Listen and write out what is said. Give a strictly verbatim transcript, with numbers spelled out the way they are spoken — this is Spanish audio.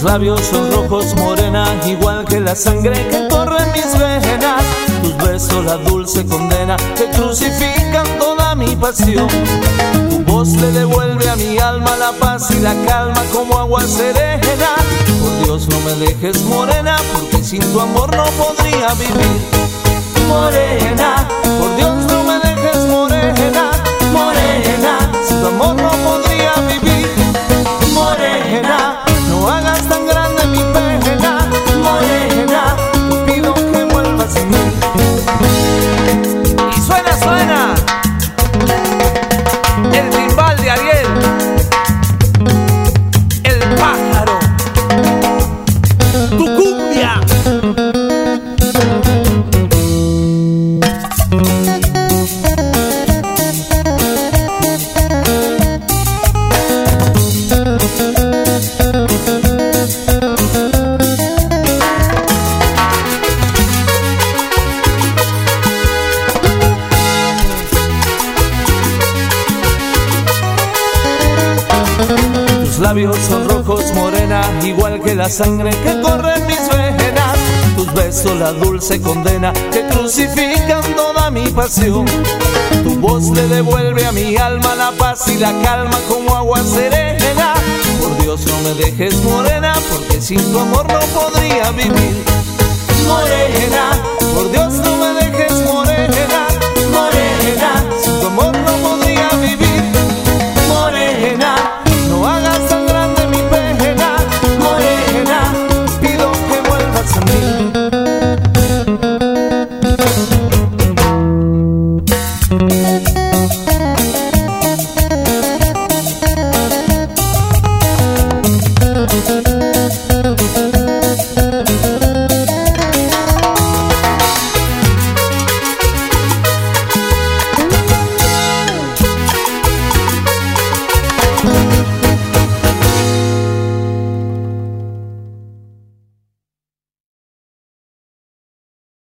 labios son rojos, morena, igual que la sangre que corre en mis venas. Tus besos, la dulce condena que crucifican toda mi pasión. Tu voz le devuelve a mi alma la paz y la calma como agua serena. Por Dios no me dejes, morena, porque sin tu amor no podría vivir. Morena, por Dios no me dejes, morena, morena, sin tu amor no podría vivir. Morena, no hagas tan grande mi pena, morena, te pido que vuelvas a mí. Y suena, suena el timbal de Ariel, el pájaro, tu cumbia. Tus labios son rojos, morena, igual que la sangre que corre en mis venas. Tus besos, la dulce condena que crucifican toda mi pasión. Tu voz le devuelve a mi alma la paz y la calma como agua serena. Por Dios no me dejes, morena, porque sin tu amor no podría vivir. Morena, por Dios no me dejes.